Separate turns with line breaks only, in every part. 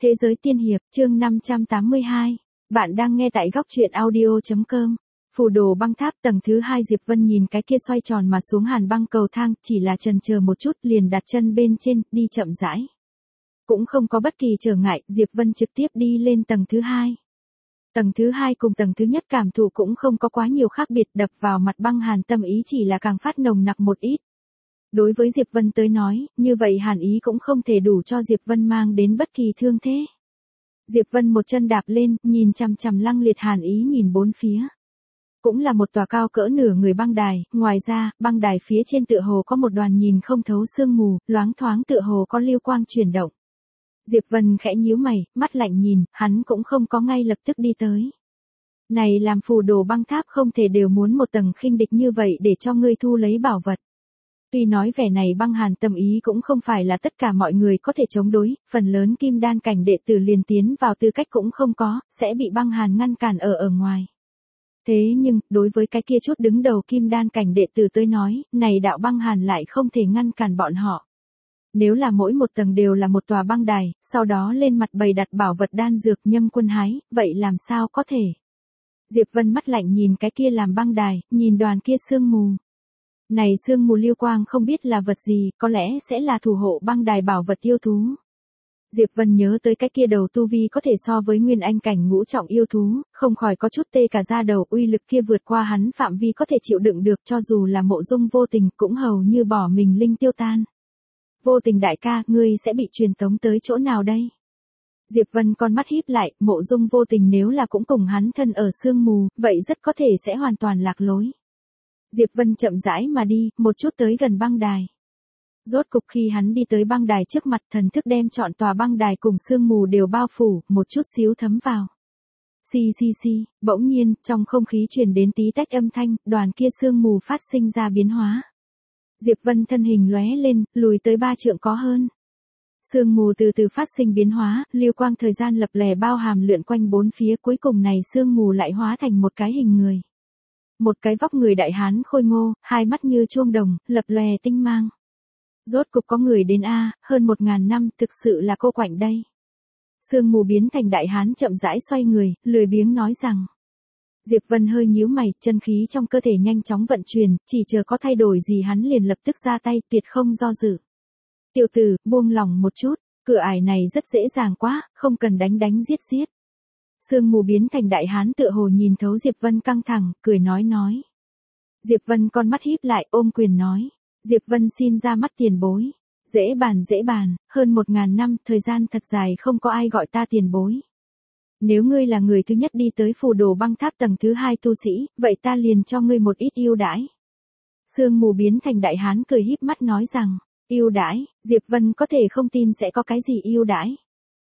Thế giới tiên hiệp, chương 582. Bạn đang nghe tại góc truyện audio.com. Phù đồ băng tháp tầng thứ 2. Diệp Vân nhìn cái kia xoay tròn mà xuống hàn băng cầu thang, chỉ là chần chờ một chút liền đặt chân bên trên, đi chậm rãi. Cũng không có bất kỳ trở ngại, Diệp Vân trực tiếp đi lên tầng thứ 2. Tầng thứ 2 cùng tầng thứ nhất cảm thụ cũng không có quá nhiều khác biệt, đập vào mặt băng hàn tâm ý chỉ là càng phát nồng nặc một ít. Đối với Diệp Vân tới nói, như vậy hàn ý cũng không thể đủ cho Diệp Vân mang đến bất kỳ thương thế. Diệp Vân một chân đạp lên, nhìn chằm chằm lăng liệt hàn ý nhìn bốn phía. Cũng là một tòa cao cỡ nửa người băng đài, ngoài ra, băng đài phía trên tựa hồ có một đoàn nhìn không thấu sương mù, loáng thoáng tựa hồ có lưu quang chuyển động. Diệp Vân khẽ nhíu mày, mắt lạnh nhìn, hắn cũng không có ngay lập tức đi tới. Này làm phù đồ băng tháp không thể đều muốn một tầng khinh địch như vậy để cho ngươi thu lấy bảo vật. Tuy nói vẻ này băng hàn tâm ý cũng không phải là tất cả mọi người có thể chống đối, phần lớn kim đan cảnh đệ tử liền tiến vào tư cách cũng không có, sẽ bị băng hàn ngăn cản ở ngoài. Thế nhưng, đối với cái kia chút đứng đầu kim đan cảnh đệ tử tới nói, này đạo băng hàn lại không thể ngăn cản bọn họ. Nếu là mỗi một tầng đều là một tòa băng đài, sau đó lên mặt bày đặt bảo vật đan dược nhâm quân hái, vậy làm sao có thể? Diệp Vân mắt lạnh nhìn cái kia làm băng đài, nhìn đoàn kia sương mù. Này sương mù lưu quang không biết là vật gì, có lẽ sẽ là thủ hộ băng đài bảo vật yêu thú. Diệp Vân nhớ tới cái kia đầu tu vi có thể so với nguyên anh cảnh ngũ trọng yêu thú, không khỏi có chút tê cả da đầu, uy lực kia vượt qua hắn phạm vi có thể chịu đựng được, cho dù là Mộ Dung Vô Tình cũng hầu như bỏ mình linh tiêu tan. Vô Tình đại ca, ngươi sẽ bị truyền tống tới chỗ nào đây? Diệp Vân con mắt híp lại, Mộ Dung Vô Tình nếu là cũng cùng hắn thân ở sương mù, vậy rất có thể sẽ hoàn toàn lạc lối. Diệp Vân chậm rãi mà đi, một chút tới gần băng đài. Rốt cục khi hắn đi tới băng đài trước mặt, thần thức đem trọn tòa băng đài cùng sương mù đều bao phủ, một chút xíu thấm vào. Xì xì xì, bỗng nhiên, trong không khí truyền đến tí tách âm thanh, đoàn kia sương mù phát sinh ra biến hóa. Diệp Vân thân hình lóe lên, lùi tới 3 trượng có hơn. Sương mù từ từ phát sinh biến hóa, lưu quang thời gian lập lè bao hàm lượn quanh bốn phía, cuối cùng này sương mù lại hóa thành một cái hình người. Một cái vóc người đại hán khôi ngô, hai mắt như chuông đồng, lập lòe tinh mang. Rốt cục có người đến a, hơn 1000 năm, thực sự là cô quạnh đây. Sương mù biến thành đại hán chậm rãi xoay người, lười biếng nói rằng. Diệp Vân hơi nhíu mày, chân khí trong cơ thể nhanh chóng vận chuyển, chỉ chờ có thay đổi gì hắn liền lập tức ra tay, tuyệt không do dự. Tiểu tử, buông lòng một chút, cửa ải này rất dễ dàng quá, không cần đánh giết giết. Sương mù biến thành đại hán tựa hồ nhìn thấu Diệp Vân căng thẳng, cười nói. Diệp Vân con mắt híp lại, ôm quyền nói. Diệp Vân xin ra mắt tiền bối. Dễ bàn, hơn 1000 năm, thời gian thật dài không có ai gọi ta tiền bối. Nếu ngươi là người thứ nhất đi tới phù đồ băng tháp tầng thứ 2 tu sĩ, vậy ta liền cho ngươi một ít ưu đãi. Sương mù biến thành đại hán cười híp mắt nói rằng, ưu đãi, Diệp Vân có thể không tin sẽ có cái gì ưu đãi.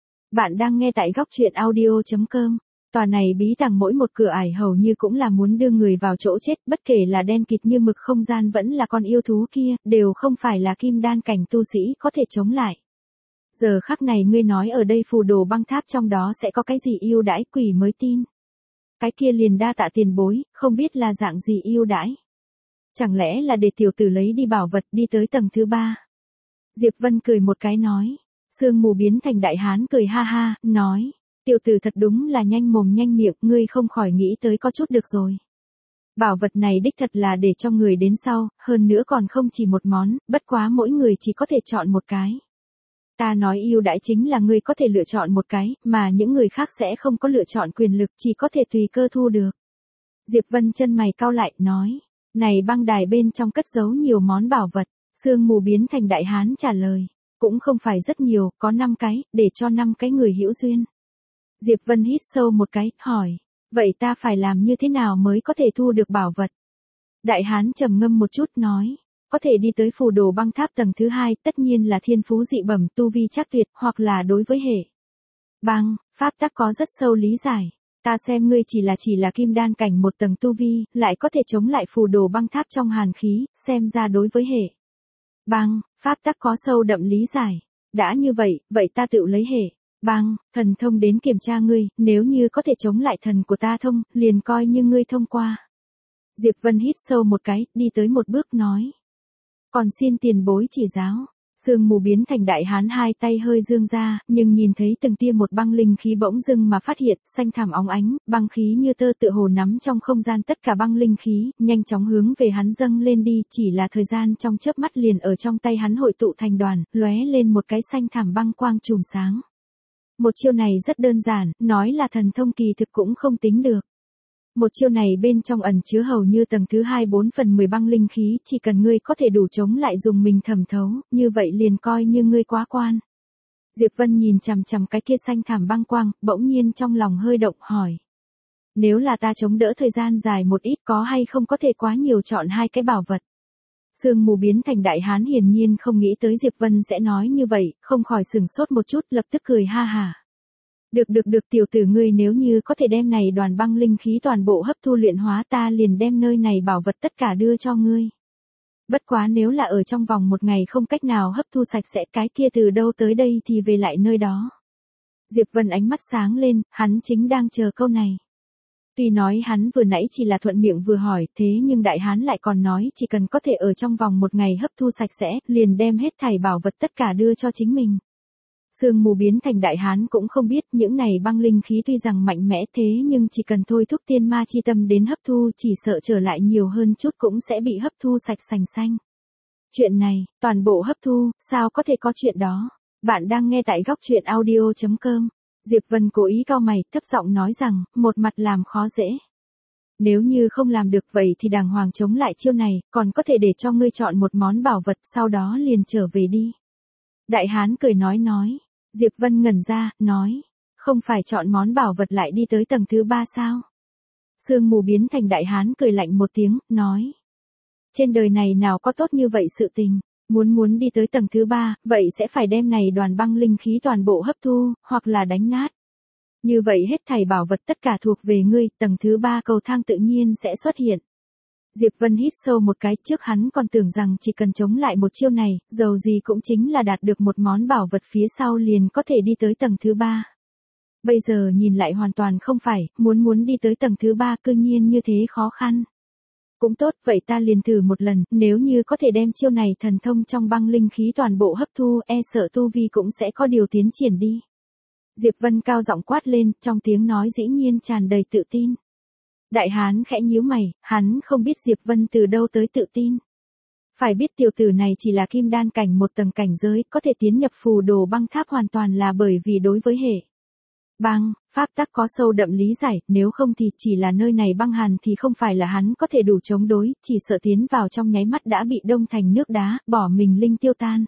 Bạn đang nghe tại góc truyện audio.com. Tòa này bí tàng mỗi một cửa ải hầu như cũng là muốn đưa người vào chỗ chết, bất kể là đen kịt như mực không gian vẫn là con yêu thú kia, đều không phải là kim đan cảnh tu sĩ có thể chống lại. Giờ khắc này ngươi nói ở đây phù đồ băng tháp trong đó sẽ có cái gì ưu đãi, quỷ mới tin. Cái kia liền đa tạ tiền bối, không biết là dạng gì ưu đãi. Chẳng lẽ là để tiểu tử lấy đi bảo vật đi tới tầng thứ 3. Diệp Vân cười một cái nói. Sương mù biến thành đại hán cười ha ha, nói. Tiểu tử thật đúng là nhanh mồm nhanh miệng, ngươi không khỏi nghĩ tới có chút được rồi. Bảo vật này đích thật là để cho người đến sau, hơn nữa còn không chỉ một món, bất quá mỗi người chỉ có thể chọn một cái. Ta nói ưu đãi chính là ngươi có thể lựa chọn một cái, mà những người khác sẽ không có lựa chọn quyền lực, chỉ có thể tùy cơ thu được. Diệp Vân chân mày cau lại, nói. Này băng đài bên trong cất giấu nhiều món bảo vật, sương mù biến thành đại hán trả lời. Cũng không phải rất nhiều, có 5 cái, để cho 5 cái người hữu duyên. Diệp Vân hít sâu một cái, hỏi. Vậy ta phải làm như thế nào mới có thể thu được bảo vật? Đại hán trầm ngâm một chút nói. Có thể đi tới phù đồ băng tháp tầng thứ 2, tất nhiên là thiên phú dị bẩm tu vi chắc tuyệt, hoặc là đối với hệ băng, pháp tắc có rất sâu lý giải. Ta xem ngươi chỉ là kim đan cảnh một tầng tu vi, lại có thể chống lại phù đồ băng tháp trong hàn khí, xem ra đối với hệ băng, pháp tắc có sâu đậm lý giải. Đã như vậy ta tự lấy hệ băng, thần thông đến kiểm tra ngươi, nếu như có thể chống lại thần của ta thông, liền coi như ngươi thông qua. Diệp Vân hít sâu một cái, đi tới một bước nói. Còn xin tiền bối chỉ giáo. Sương mù biến thành đại hán, hai tay hơi dương ra, nhưng nhìn thấy từng tia một băng linh khí bỗng dưng mà phát hiện, xanh thẳm óng ánh, băng khí như tơ tựa hồ nắm trong không gian tất cả băng linh khí, nhanh chóng hướng về hắn dâng lên đi, chỉ là thời gian trong chớp mắt liền ở trong tay hắn hội tụ thành đoàn, lóe lên một cái xanh thẳm băng quang chùm sáng. Một chiêu này rất đơn giản, nói là thần thông kỳ thực cũng không tính được. Một chiêu này bên trong ẩn chứa hầu như tầng thứ 2/4/10 băng linh khí, chỉ cần ngươi có thể đủ chống lại dùng mình thẩm thấu, như vậy liền coi như ngươi quá quan. Diệp Vân nhìn chằm chằm cái kia xanh thảm băng quang, bỗng nhiên trong lòng hơi động hỏi. Nếu là ta chống đỡ thời gian dài một ít có hay không có thể quá nhiều chọn hai cái bảo vật. Sương mù biến thành đại hán hiển nhiên không nghĩ tới Diệp Vân sẽ nói như vậy, không khỏi sừng sốt một chút lập tức cười ha hả. Được tiểu tử ngươi nếu như có thể đem này đoàn băng linh khí toàn bộ hấp thu luyện hóa ta liền đem nơi này bảo vật tất cả đưa cho ngươi. Bất quá nếu là ở trong vòng một ngày không cách nào hấp thu sạch sẽ cái kia từ đâu tới đây thì về lại nơi đó. Diệp Vân ánh mắt sáng lên, hắn chính đang chờ câu này. Tuy nói hắn vừa nãy chỉ là thuận miệng vừa hỏi thế nhưng đại hán lại còn nói chỉ cần có thể ở trong vòng một ngày hấp thu sạch sẽ liền đem hết thảy bảo vật tất cả đưa cho chính mình. Sương mù biến thành đại hán cũng không biết những này băng linh khí tuy rằng mạnh mẽ thế nhưng chỉ cần thôi thúc tiên ma chi tâm đến hấp thu chỉ sợ trở lại nhiều hơn chút cũng sẽ bị hấp thu sạch sành xanh. Chuyện này, toàn bộ hấp thu, sao có thể có chuyện đó? Bạn đang nghe tại góc truyện audio.com. Diệp Vân cố ý cau mày, thấp giọng nói rằng, một mặt làm khó dễ. Nếu như không làm được vậy thì đàng hoàng chống lại chiêu này, còn có thể để cho ngươi chọn một món bảo vật sau đó liền trở về đi. Đại hán cười nói. Diệp Vân ngẩn ra, nói, không phải chọn món bảo vật lại đi tới tầng thứ 3 sao? Sương mù biến thành đại hán cười lạnh một tiếng, nói. Trên đời này nào có tốt như vậy sự tình, muốn đi tới tầng thứ 3, vậy sẽ phải đem này đoàn băng linh khí toàn bộ hấp thu, hoặc là đánh nát. Như vậy hết thảy bảo vật tất cả thuộc về ngươi, tầng thứ 3 cầu thang tự nhiên sẽ xuất hiện. Diệp Vân hít sâu một cái, trước hắn còn tưởng rằng chỉ cần chống lại một chiêu này, dầu gì cũng chính là đạt được một món bảo vật phía sau liền có thể đi tới tầng thứ 3. Bây giờ nhìn lại hoàn toàn không phải, muốn đi tới tầng thứ 3 cư nhiên như thế khó khăn. Cũng tốt, vậy ta liền thử một lần, nếu như có thể đem chiêu này thần thông trong băng linh khí toàn bộ hấp thu, e sợ tu vi cũng sẽ có điều tiến triển đi. Diệp Vân cao giọng quát lên, trong tiếng nói dĩ nhiên tràn đầy tự tin. Đại hán khẽ nhíu mày, hắn không biết Diệp Vân từ đâu tới tự tin. Phải biết tiểu tử này chỉ là kim đan cảnh một tầng cảnh giới, có thể tiến nhập phù đồ băng tháp hoàn toàn là bởi vì đối với hệ băng, pháp tắc có sâu đậm lý giải, nếu không thì chỉ là nơi này băng hàn thì không phải là hắn có thể đủ chống đối, chỉ sợ tiến vào trong nháy mắt đã bị đông thành nước đá, bỏ mình linh tiêu tan.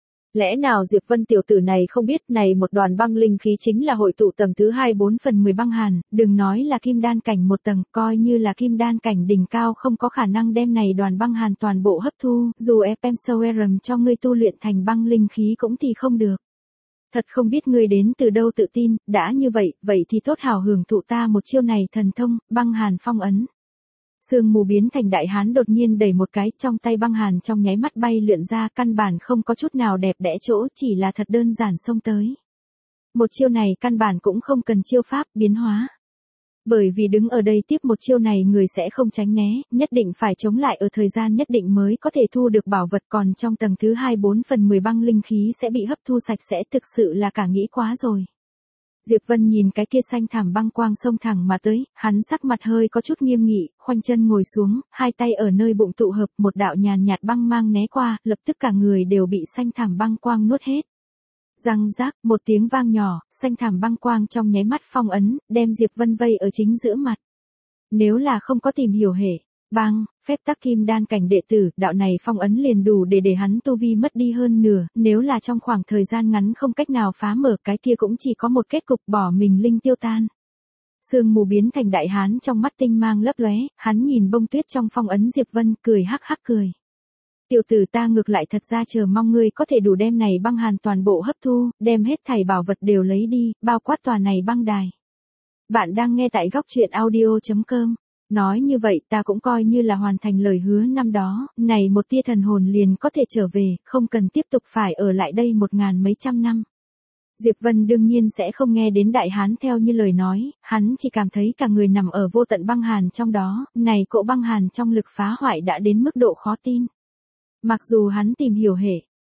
Lẽ nào Diệp Vân tiểu tử này không biết này một đoàn băng linh khí chính là hội tụ tầng thứ 2/4/10 băng hàn, đừng nói là kim đan cảnh một tầng, coi như là kim đan cảnh đỉnh cao không có khả năng đem này đoàn băng hàn toàn bộ hấp thu, dù FM Soerum cho ngươi tu luyện thành băng linh khí cũng thì không được. Thật không biết ngươi đến từ đâu tự tin, đã như vậy thì tốt hảo hưởng thụ ta một chiêu này thần thông, băng hàn phong ấn. Sương mù biến thành đại hán đột nhiên đẩy một cái, trong tay băng hàn trong nháy mắt bay lượn ra, căn bản không có chút nào đẹp đẽ chỗ, chỉ là thật đơn giản xông tới. Một chiêu này căn bản cũng không cần chiêu pháp biến hóa. Bởi vì đứng ở đây tiếp một chiêu này người sẽ không tránh né, nhất định phải chống lại ở thời gian nhất định mới có thể thu được bảo vật, còn trong tầng thứ 2/4/10 băng linh khí sẽ bị hấp thu sạch sẽ, thực sự là cả nghĩ quá rồi. Diệp Vân nhìn cái kia xanh thảm băng quang xông thẳng mà tới, hắn sắc mặt hơi có chút nghiêm nghị, khoanh chân ngồi xuống, hai tay ở nơi bụng tụ hợp, một đạo nhàn nhạt băng mang né qua, lập tức cả người đều bị xanh thảm băng quang nuốt hết. Răng rác, một tiếng vang nhỏ, xanh thảm băng quang trong nháy mắt phong ấn, đem Diệp Vân vây ở chính giữa mặt. Nếu là không có tìm hiểu hệ băng, phép tắc kim đan cảnh đệ tử, đạo này phong ấn liền đủ để hắn tu vi mất đi hơn nửa, nếu là trong khoảng thời gian ngắn không cách nào phá mở cái kia cũng chỉ có một kết cục bỏ mình linh tiêu tan. Sương mù biến thành đại hán trong mắt tinh mang lấp lóe, hắn nhìn bông tuyết trong phong ấn Diệp Vân, cười hắc hắc cười. Tiểu tử ta ngược lại thật ra chờ mong ngươi có thể đủ đem này băng hàn toàn bộ hấp thu, đem hết thảy bảo vật đều lấy đi, bao quát tòa này băng đài. Bạn đang nghe tại góc truyện audio.com. Nói như vậy ta cũng coi như là hoàn thành lời hứa năm đó, này một tia thần hồn liền có thể trở về, không cần tiếp tục phải ở lại đây 1000 mấy trăm năm. Diệp Vân đương nhiên sẽ không nghe đến đại hán theo như lời nói, hắn chỉ cảm thấy cả người nằm ở vô tận băng hàn trong đó, này cỗ băng hàn trong lực phá hoại đã đến mức độ khó tin. Mặc dù hắn tìm hiểu hệ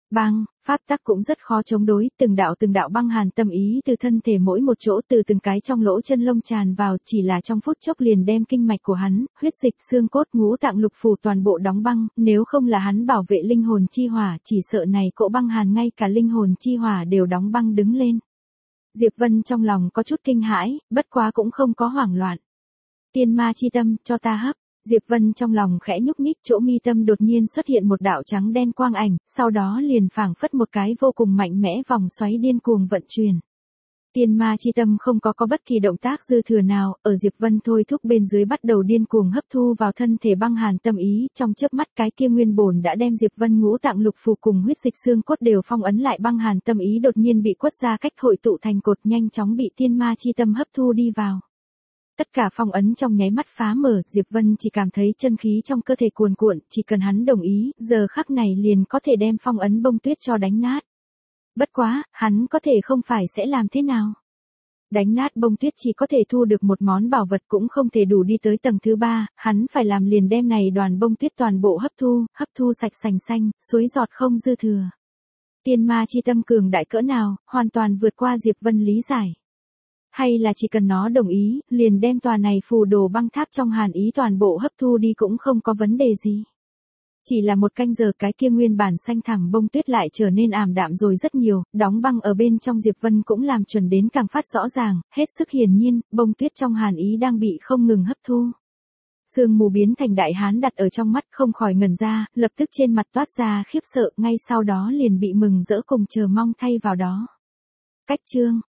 Băng, pháp tắc cũng rất khó chống đối, từng đạo băng hàn tâm ý từ thân thể mỗi một chỗ từ từng cái trong lỗ chân lông tràn vào, chỉ là trong phút chốc liền đem kinh mạch của hắn, huyết dịch, xương cốt, ngũ tạng lục phủ toàn bộ đóng băng, nếu không là hắn bảo vệ linh hồn chi hỏa, chỉ sợ này cỗ băng hàn ngay cả linh hồn chi hỏa đều đóng băng đứng lên. Diệp Vân trong lòng có chút kinh hãi, bất quá cũng không có hoảng loạn. Tiên ma chi tâm, cho ta hấp. Diệp Vân trong lòng khẽ nhúc nhích, chỗ mi tâm đột nhiên xuất hiện một đạo trắng đen quang ảnh, sau đó liền phảng phất một cái vô cùng mạnh mẽ vòng xoáy điên cuồng vận chuyển. Tiên ma chi tâm không có bất kỳ động tác dư thừa nào, ở Diệp Vân thôi thúc bên dưới bắt đầu điên cuồng hấp thu vào thân thể băng hàn tâm ý, trong chớp mắt cái kia nguyên bổn đã đem Diệp Vân ngũ tạng lục phủ cùng huyết dịch xương cốt đều phong ấn lại băng hàn tâm ý đột nhiên bị quất ra cách hội tụ thành cột, nhanh chóng bị tiên ma chi tâm hấp thu đi vào. Tất cả phong ấn trong nháy mắt phá mở, Diệp Vân chỉ cảm thấy chân khí trong cơ thể cuồn cuộn, chỉ cần hắn đồng ý, giờ khắc này liền có thể đem phong ấn bông tuyết cho đánh nát. Bất quá, hắn có thể không phải sẽ làm thế nào? Đánh nát bông tuyết chỉ có thể thu được một món bảo vật, cũng không thể đủ đi tới tầng thứ 3, hắn phải làm liền đem này đoàn bông tuyết toàn bộ hấp thu sạch sành xanh, suối giọt không dư thừa. Tiên ma chi tâm cường đại cỡ nào, hoàn toàn vượt qua Diệp Vân lý giải. Hay là chỉ cần nó đồng ý, liền đem tòa này phù đồ băng tháp trong hàn ý toàn bộ hấp thu đi cũng không có vấn đề gì. Chỉ là một canh giờ cái kia nguyên bản xanh thẳm bông tuyết lại trở nên ảm đạm rồi rất nhiều, đóng băng ở bên trong Diệp Vân cũng làm chuẩn đến càng phát rõ ràng, hết sức hiển nhiên, bông tuyết trong hàn ý đang bị không ngừng hấp thu. Sương mù biến thành đại hán đặt ở trong mắt không khỏi ngẩn ra, lập tức trên mặt toát ra khiếp sợ, ngay sau đó liền bị mừng rỡ cùng chờ mong thay vào đó. Cách chương